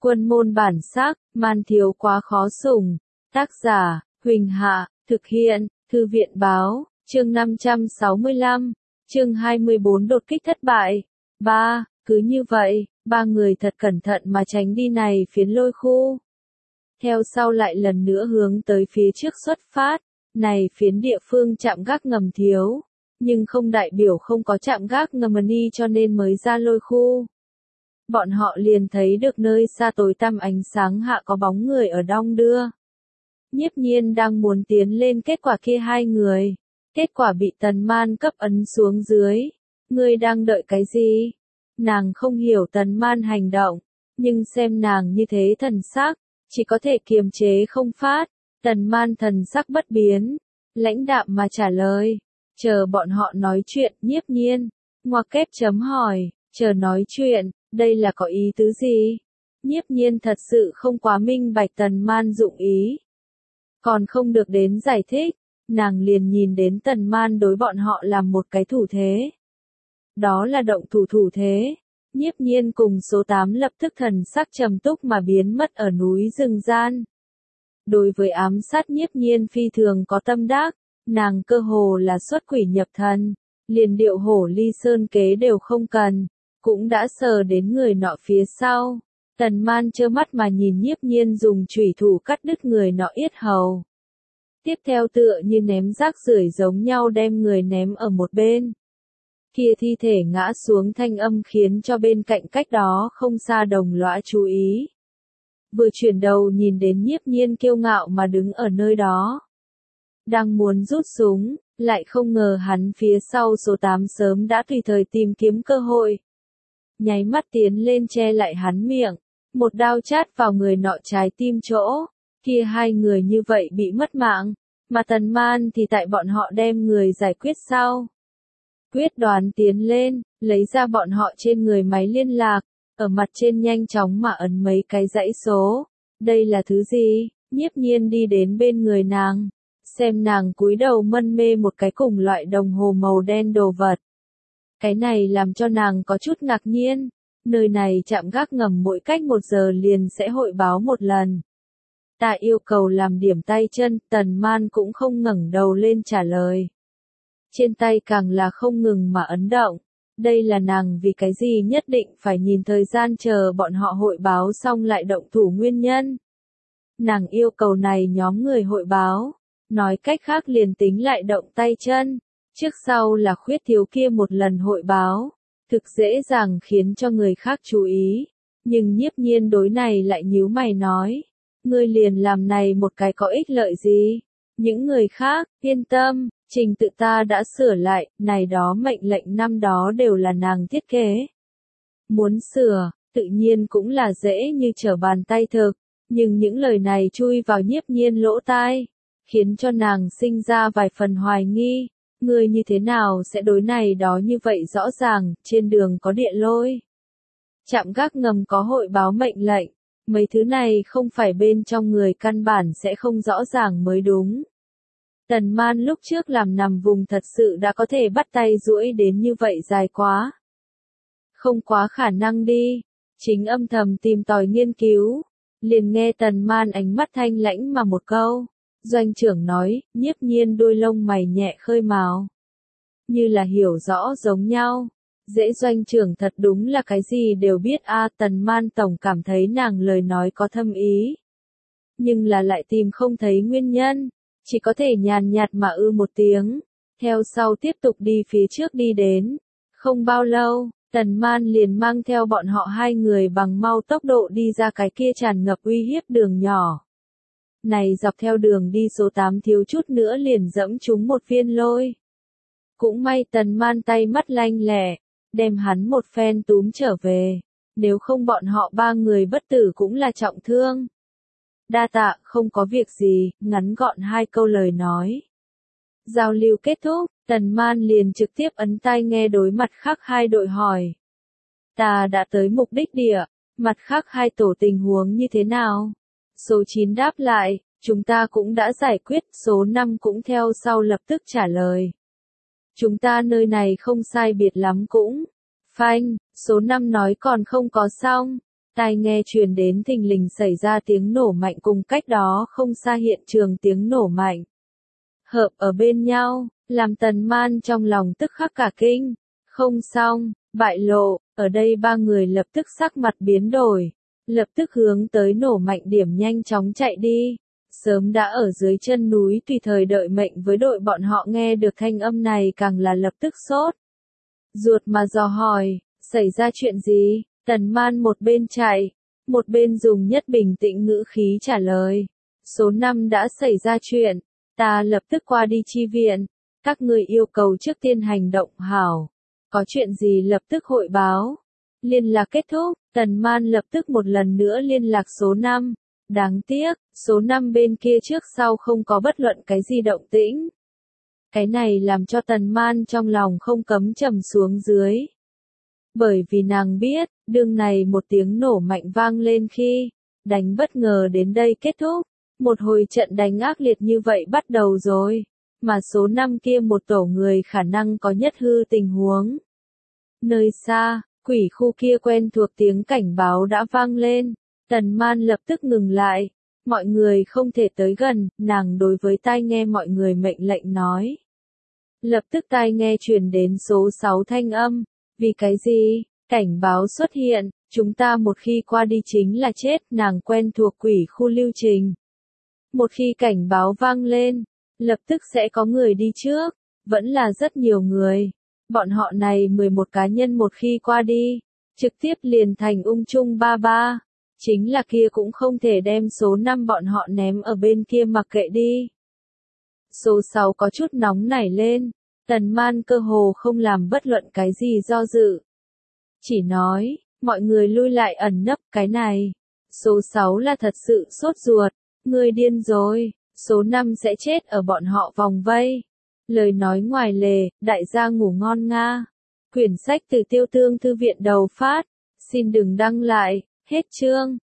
Quân môn bản sắc, man thiếu quá khó sủng. Tác giả, Huỳnh Hạ, thực hiện, Thư viện báo, chương 565, chương 24 đột kích thất bại. Cứ như vậy, ba người thật cẩn thận mà tránh đi này phiến lôi khu. Theo sau lại lần nữa hướng tới phía trước xuất phát, này phiến địa phương trạm gác ngầm thiếu, nhưng không đại biểu không có trạm gác ngầm ni cho nên mới ra lôi khu. Bọn họ liền thấy được nơi xa tối tăm ánh sáng hạ có bóng người ở đong đưa. Nhiếp Nhiên đang muốn tiến lên kết quả kia hai người. Kết quả bị Tần Man cấp ấn xuống dưới. Ngươi đang đợi cái gì? Nàng không hiểu Tần Man hành động, nhưng xem nàng như thế thần sắc, chỉ có thể kiềm chế không phát. Tần Man thần sắc bất biến, lãnh đạm mà trả lời. Chờ bọn họ nói chuyện. Nhiếp Nhiên ngoặc kép chấm hỏi, chờ nói chuyện, đây là có ý tứ gì? Nhiếp Nhiên thật sự không quá minh bạch Tần Man dụng ý. Còn không được đến giải thích, nàng liền nhìn đến Tần Man đối bọn họ làm một cái thủ thế. Đó là động thủ thế. Nhiếp Nhiên cùng số 8 lập tức thần sắc trầm túc mà biến mất ở núi rừng gian. Đối với ám sát Nhiếp Nhiên phi thường có tâm đắc, nàng cơ hồ là xuất quỷ nhập thần, liền điệu hổ ly sơn kế đều không cần, cũng đã sờ đến người nọ phía sau. Tần Man trơ mắt mà nhìn Nhiếp Nhiên dùng chủy thủ cắt đứt người nọ yết hầu. Tiếp theo tựa như ném rác rưởi giống nhau đem người ném ở một bên. Kia thi thể ngã xuống thanh âm khiến cho bên cạnh cách đó không xa đồng lõa chú ý. Vừa chuyển đầu nhìn đến Nhiếp Nhiên kiêu ngạo mà đứng ở nơi đó. Đang muốn rút súng, lại không ngờ hắn phía sau số 8 sớm đã tùy thời tìm kiếm cơ hội. Nháy mắt tiến lên che lại hắn miệng, một đao chát vào người nọ trái tim chỗ. Kia hai người như vậy bị mất mạng, mà Tần Man thì tại bọn họ đem người giải quyết sau. Quyết đoán tiến lên, lấy ra bọn họ trên người máy liên lạc, ở mặt trên nhanh chóng mà ấn mấy cái dãy số. Đây là thứ gì? Nhiếp Nhiên đi đến bên người nàng, xem nàng cúi đầu mân mê một cái cùng loại đồng hồ màu đen đồ vật. Cái này làm cho nàng có chút ngạc nhiên, nơi này trạm gác ngầm mỗi cách 1 giờ liền sẽ hội báo một lần. Ta yêu cầu làm điểm tay chân. Tần Man cũng không ngẩng đầu lên trả lời. Trên tay càng là không ngừng mà ấn động. Đây là nàng vì cái gì nhất định phải nhìn thời gian chờ bọn họ hội báo xong lại động thủ nguyên nhân. Nàng yêu cầu này nhóm người hội báo, nói cách khác liền tính lại động tay chân, trước sau là khuyết thiếu kia một lần hội báo, thực dễ dàng khiến cho người khác chú ý. Nhưng Nhiếp Nhiên đối này lại nhíu mày nói, ngươi liền làm này một cái có ích lợi gì? Những người khác, yên tâm, trình tự ta đã sửa lại, này đó mệnh lệnh năm đó đều là nàng thiết kế. Muốn sửa, tự nhiên cũng là dễ như trở bàn tay thực, nhưng những lời này chui vào Nhiếp Nhiên lỗ tai, khiến cho nàng sinh ra vài phần hoài nghi. Ngươi như thế nào sẽ đối này đó như vậy rõ ràng, trên đường có địa lôi. Trạm gác ngầm có hội báo mệnh lệnh, mấy thứ này không phải bên trong người căn bản sẽ không rõ ràng mới đúng. Tần Man lúc trước làm nằm vùng thật sự đã có thể bắt tay duỗi đến như vậy dài quá. Không quá khả năng đi, chính âm thầm tìm tòi nghiên cứu, liền nghe Tần Man ánh mắt thanh lãnh mà một câu. Doanh trưởng nói. Nhiếp Nhiên đôi lông mày nhẹ khơi mào, như là hiểu rõ giống nhau. Dễ doanh trưởng thật đúng là cái gì đều biết a. Tần Man tổng cảm thấy nàng lời nói có thâm ý, nhưng là lại tìm không thấy nguyên nhân, chỉ có thể nhàn nhạt mà một tiếng, theo sau tiếp tục đi phía trước đi đến. Không bao lâu, Tần Man liền mang theo bọn họ hai người bằng mau tốc độ đi ra cái kia tràn ngập uy hiếp đường nhỏ. Này dọc theo đường đi số 8 thiếu chút nữa liền dẫm trúng một viên lôi. Cũng may Tần Man tay mắt lanh lẹ, đem hắn một phen túm trở về, nếu không bọn họ ba người bất tử cũng là trọng thương. Đa tạ, không có việc gì, ngắn gọn hai câu lời nói. Giao lưu kết thúc, Tần Man liền trực tiếp ấn tai nghe đối mặt khác hai đội hỏi. Ta đã tới mục đích địa, mặt khác hai tổ tình huống như thế nào? Số 9 đáp lại, chúng ta cũng đã giải quyết. Số 5 cũng theo sau lập tức trả lời. Chúng ta nơi này không sai biệt lắm cũng. Phanh, số 5 nói còn không có xong. Tai nghe truyền đến thình lình xảy ra tiếng nổ mạnh cùng cách đó không xa hiện trường tiếng nổ mạnh. Hợp ở bên nhau, làm Tần Man trong lòng tức khắc cả kinh. Không xong, bại lộ, ở đây ba người lập tức sắc mặt biến đổi. Lập tức hướng tới nổ mạnh điểm nhanh chóng chạy đi. Sớm đã ở dưới chân núi tùy thời đợi mệnh với đội bọn họ nghe được thanh âm này càng là lập tức sốt ruột mà dò hỏi, xảy ra chuyện gì? Tần Man một bên chạy, một bên dùng nhất bình tĩnh ngữ khí trả lời. Số 5 đã xảy ra chuyện, ta lập tức qua đi chi viện, các người yêu cầu trước tiên hành động hảo. Có chuyện gì lập tức hội báo. Liên lạc kết thúc, Tần Man lập tức một lần nữa liên lạc số 5. Đáng tiếc, số 5 bên kia trước sau không có bất luận cái gì động tĩnh. Cái này làm cho Tần Man trong lòng không cấm trầm xuống dưới. Bởi vì nàng biết, đương này một tiếng nổ mạnh vang lên khi đánh bất ngờ đến đây kết thúc. Một hồi trận đánh ác liệt như vậy bắt đầu rồi. Mà số 5 kia một tổ người khả năng có nhất hư tình huống. Nơi xa, quỷ khu kia quen thuộc tiếng cảnh báo đã vang lên. Tần Man lập tức ngừng lại. Mọi người không thể tới gần, nàng đối với tai nghe mọi người mệnh lệnh nói. Lập tức tai nghe truyền đến số 6 thanh âm. Vì cái gì? Cảnh báo xuất hiện, chúng ta một khi qua đi chính là chết, nàng quen thuộc quỷ khu lưu trình. Một khi cảnh báo vang lên, lập tức sẽ có người đi trước, vẫn là rất nhiều người. Bọn họ này 11 cá nhân một khi qua đi, trực tiếp liền thành ung chung ba ba. Chính là kia cũng không thể đem số 5 bọn họ ném ở bên kia mặc kệ đi. Số 6 có chút nóng nảy lên, Tần Man cơ hồ không làm bất luận cái gì do dự. Chỉ nói, mọi người lui lại ẩn nấp cái này. Số 6 là thật sự sốt ruột, người điên rồi, số 5 sẽ chết ở bọn họ vòng vây. Lời nói ngoài lề, đại gia ngủ ngon nga. Quyển sách từ Tiêu Tương Thư viện đầu phát, xin đừng đăng lại, hết chương.